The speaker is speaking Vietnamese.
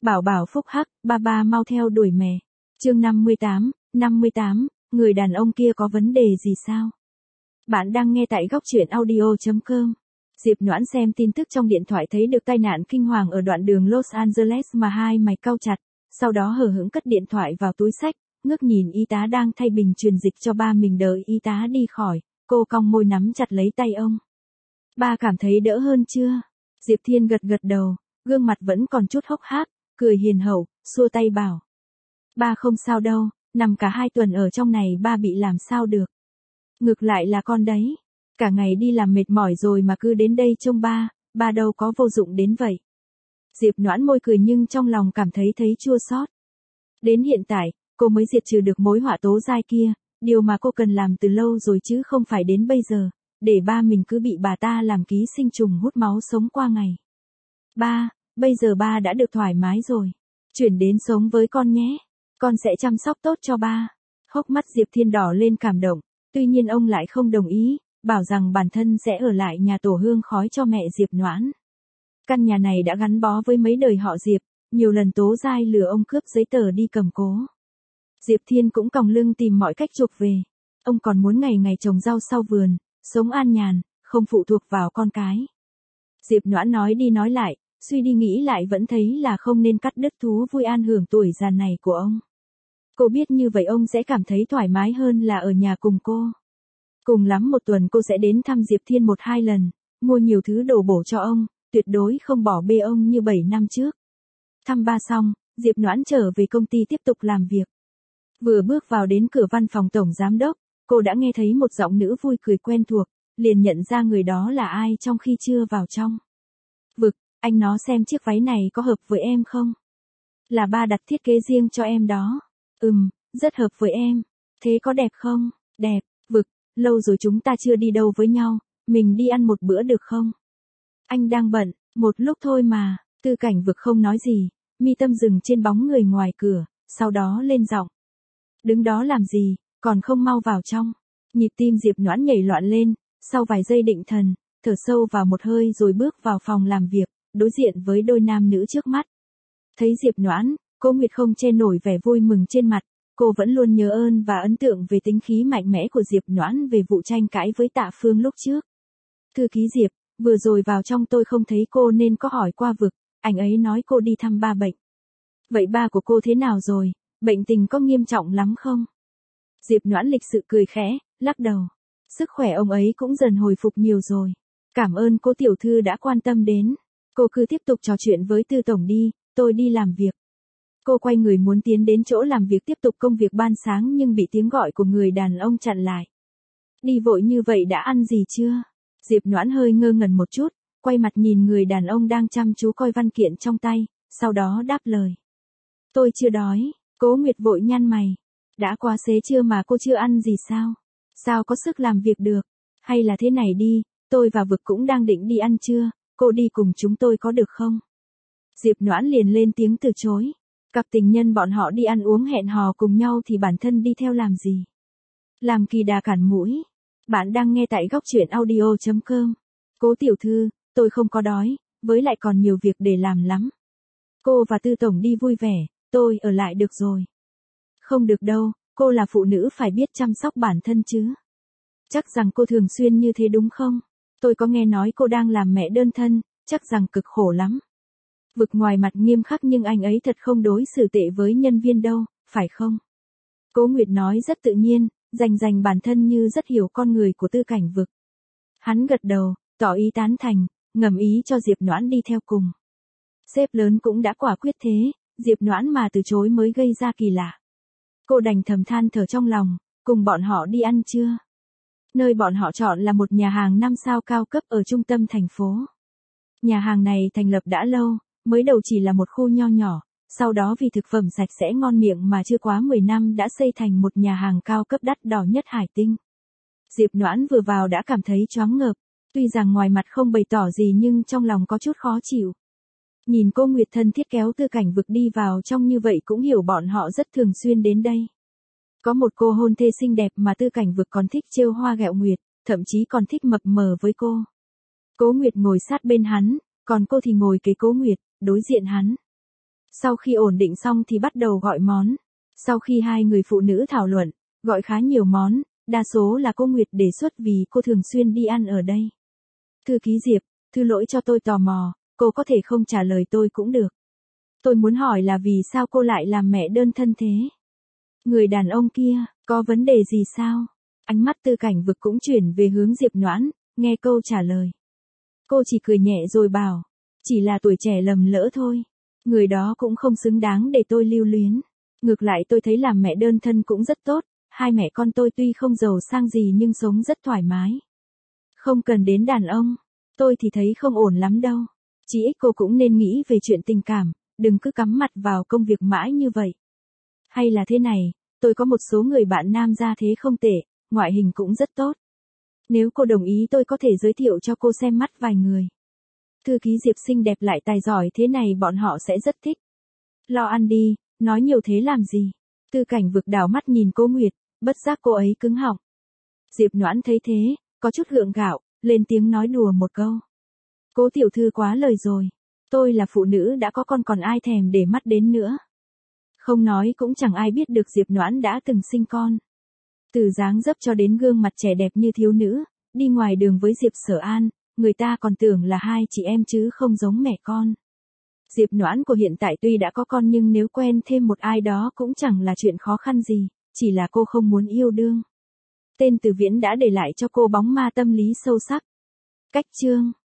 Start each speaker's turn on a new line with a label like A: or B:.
A: Bảo bảo phúc hắc, ba ba mau theo đuổi mẹ. Chương 58, người đàn ông kia có vấn đề gì sao? Bạn đang nghe tại góc truyện audio.com. Diệp Noãn xem tin tức trong điện thoại thấy được tai nạn kinh hoàng ở đoạn đường Los Angeles mà hai mày cau chặt, sau đó hờ hững cất điện thoại vào túi xách, ngước nhìn y tá đang thay bình truyền dịch cho ba mình đợi y tá đi khỏi, cô cong môi nắm chặt lấy tay ông. Ba cảm thấy đỡ hơn chưa? Diệp Thiên gật gật đầu, gương mặt vẫn còn chút hốc hác, cười hiền hậu, xua tay bảo. Ba không sao đâu, nằm cả 2 tuần ở trong này ba bị làm sao được. Ngược lại là con đấy. Cả ngày đi làm mệt mỏi rồi mà cứ đến đây trông ba đâu có vô dụng đến vậy. Diệp Noãn môi cười nhưng trong lòng cảm thấy chua xót. Đến hiện tại, cô mới diệt trừ được mối họa tố dai kia, điều mà cô cần làm từ lâu rồi chứ không phải đến bây giờ, để ba mình cứ bị bà ta làm ký sinh trùng hút máu sống qua ngày. Ba, bây giờ ba đã được thoải mái rồi. Chuyển đến sống với con nhé. Con sẽ chăm sóc tốt cho ba. Hốc mắt Diệp Thiên đỏ lên cảm động, tuy nhiên ông lại không đồng ý, bảo rằng bản thân sẽ ở lại nhà tổ hương khói cho mẹ Diệp Noãn. Căn nhà này đã gắn bó với mấy đời họ Diệp, nhiều lần tố dai lừa ông cướp giấy tờ đi cầm cố. Diệp Thiên cũng còng lưng tìm mọi cách chuộc về. Ông còn muốn ngày ngày trồng rau sau vườn, sống an nhàn, không phụ thuộc vào con cái. Diệp Noãn nói đi nói lại, suy đi nghĩ lại vẫn thấy là không nên cắt đứt thú vui an hưởng tuổi già này của ông. Cô biết như vậy ông sẽ cảm thấy thoải mái hơn là ở nhà cùng cô. Cùng lắm 1 tuần cô sẽ đến thăm Diệp Thiên 1-2 lần, mua nhiều thứ đồ bổ cho ông, tuyệt đối không bỏ bê ông như 7 năm trước. Thăm ba xong, Diệp Noãn trở về công ty tiếp tục làm việc. Vừa bước vào đến cửa văn phòng tổng giám đốc, cô đã nghe thấy một giọng nữ vui cười quen thuộc, liền nhận ra người đó là ai trong khi chưa vào trong. Vực, anh nó xem chiếc váy này có hợp với em không? Là ba đặt thiết kế riêng cho em đó. Rất hợp với em. Thế có đẹp không? Đẹp. Vực, lâu rồi chúng ta chưa đi đâu với nhau, mình đi ăn một bữa được không? Anh đang bận, một lúc thôi mà. Tư Cảnh Vực không nói gì, mi tâm dừng trên bóng người ngoài cửa, sau đó lên giọng. Đứng đó làm gì, còn không mau vào trong. Nhịp tim Diệp Noãn nhảy loạn lên, sau vài giây định thần, thở sâu vào một hơi rồi bước vào phòng làm việc, đối diện với đôi nam nữ trước mắt. Thấy Diệp Noãn, cô Nguyệt không che nổi vẻ vui mừng trên mặt, cô vẫn luôn nhớ ơn và ấn tượng về tính khí mạnh mẽ của Diệp Noãn về vụ tranh cãi với Tạ Phương lúc trước. Thư ký Diệp, vừa rồi vào trong tôi không thấy cô nên có hỏi qua Vực, anh ấy nói cô đi thăm ba bệnh. Vậy ba của cô thế nào rồi, bệnh tình có nghiêm trọng lắm không? Diệp Noãn lịch sự cười khẽ, lắc đầu. Sức khỏe ông ấy cũng dần hồi phục nhiều rồi. Cảm ơn cô tiểu thư đã quan tâm đến. Cô cứ tiếp tục trò chuyện với Tư tổng đi, tôi đi làm việc. Cô quay người muốn tiến đến chỗ làm việc tiếp tục công việc ban sáng nhưng bị tiếng gọi của người đàn ông chặn lại. Đi vội như vậy đã ăn gì chưa? Diệp Noãn hơi ngơ ngẩn một chút, quay mặt nhìn người đàn ông đang chăm chú coi văn kiện trong tay, sau đó đáp lời. Tôi chưa đói. Cố Nguyệt vội nhăn mày. Đã quá xế trưa mà cô chưa ăn gì sao? Sao có sức làm việc được? Hay là thế này đi, tôi và Vực cũng đang định đi ăn trưa, cô đi cùng chúng tôi có được không? Diệp Noãn liền lên tiếng từ chối. Cặp tình nhân bọn họ đi ăn uống hẹn hò cùng nhau thì bản thân đi theo làm gì? Làm kỳ đà cản mũi. Bạn đang nghe tại góc truyện audio.com. Cố tiểu thư, tôi không có đói, với lại còn nhiều việc để làm lắm. Cô và Tư tổng đi vui vẻ, tôi ở lại được rồi. Không được đâu, cô là phụ nữ phải biết chăm sóc bản thân chứ. Chắc rằng cô thường xuyên như thế đúng không? Tôi có nghe nói cô đang làm mẹ đơn thân, chắc rằng cực khổ lắm. Vực ngoài mặt nghiêm khắc nhưng anh ấy thật không đối xử tệ với nhân viên đâu, phải không? Cố Nguyệt nói rất tự nhiên, dành bản thân như rất hiểu con người của Tư Cảnh Vực. Hắn gật đầu, tỏ ý tán thành, ngầm ý cho Diệp Noãn đi theo cùng. Sếp lớn cũng đã quả quyết thế, Diệp Noãn mà từ chối mới gây ra kỳ lạ. Cô đành thầm than thở trong lòng, cùng bọn họ đi ăn trưa. Nơi bọn họ chọn là một nhà hàng 5 sao cao cấp ở trung tâm thành phố. Nhà hàng này thành lập đã lâu, mới đầu chỉ là một khu nho nhỏ, sau đó vì thực phẩm sạch sẽ ngon miệng mà chưa quá 10 năm đã xây thành một nhà hàng cao cấp đắt đỏ nhất Hải Tinh. Diệp Noãn vừa vào đã cảm thấy choáng ngợp, tuy rằng ngoài mặt không bày tỏ gì nhưng trong lòng có chút khó chịu. Nhìn cô Nguyệt thân thiết kéo Tư Cảnh Vực đi vào trong như vậy cũng hiểu bọn họ rất thường xuyên đến đây. Có một cô hôn thê xinh đẹp mà Tư Cảnh Vực còn thích trêu hoa ghẹo Nguyệt, thậm chí còn thích mập mờ với cô. Cố Nguyệt ngồi sát bên hắn, còn cô thì ngồi kế Cố Nguyệt, đối diện hắn. Sau khi ổn định xong thì bắt đầu gọi món. Sau khi hai người phụ nữ thảo luận, gọi khá nhiều món, đa số là cô Nguyệt đề xuất vì cô thường xuyên đi ăn ở đây. Thư ký Diệp, thư lỗi cho tôi tò mò, cô có thể không trả lời tôi cũng được. Tôi muốn hỏi là vì sao cô lại làm mẹ đơn thân thế? Người đàn ông kia, có vấn đề gì sao? Ánh mắt Tư Cảnh Vực cũng chuyển về hướng Diệp Noãn, nghe câu trả lời. Cô chỉ cười nhẹ rồi bảo, chỉ là tuổi trẻ lầm lỡ thôi. Người đó cũng không xứng đáng để tôi lưu luyến. Ngược lại tôi thấy làm mẹ đơn thân cũng rất tốt, hai mẹ con tôi tuy không giàu sang gì nhưng sống rất thoải mái. Không cần đến đàn ông, tôi thì thấy không ổn lắm đâu. Chí ít cô cũng nên nghĩ về chuyện tình cảm, đừng cứ cắm mặt vào công việc mãi như vậy. Hay là thế này, tôi có một số người bạn nam gia thế không tệ, ngoại hình cũng rất tốt. Nếu cô đồng ý tôi có thể giới thiệu cho cô xem mắt vài người. Thư ký Diệp xinh đẹp lại tài giỏi thế này bọn họ sẽ rất thích. Lo ăn đi, nói nhiều thế làm gì? Tư Cảnh Vực đảo mắt nhìn cô Nguyệt, bất giác cô ấy cứng họng. Diệp Noãn thấy thế, có chút gượng gạo, lên tiếng nói đùa một câu. Cố tiểu thư quá lời rồi. Tôi là phụ nữ đã có con còn ai thèm để mắt đến nữa. Không nói cũng chẳng ai biết được Diệp Noãn đã từng sinh con. Từ dáng dấp cho đến gương mặt trẻ đẹp như thiếu nữ, đi ngoài đường với Diệp Sở An, người ta còn tưởng là hai chị em chứ không giống mẹ con. Diệp Noãn của hiện tại tuy đã có con nhưng nếu quen thêm một ai đó cũng chẳng là chuyện khó khăn gì, chỉ là cô không muốn yêu đương. Tên Từ Viễn đã để lại cho cô bóng ma tâm lý sâu sắc. Cách chương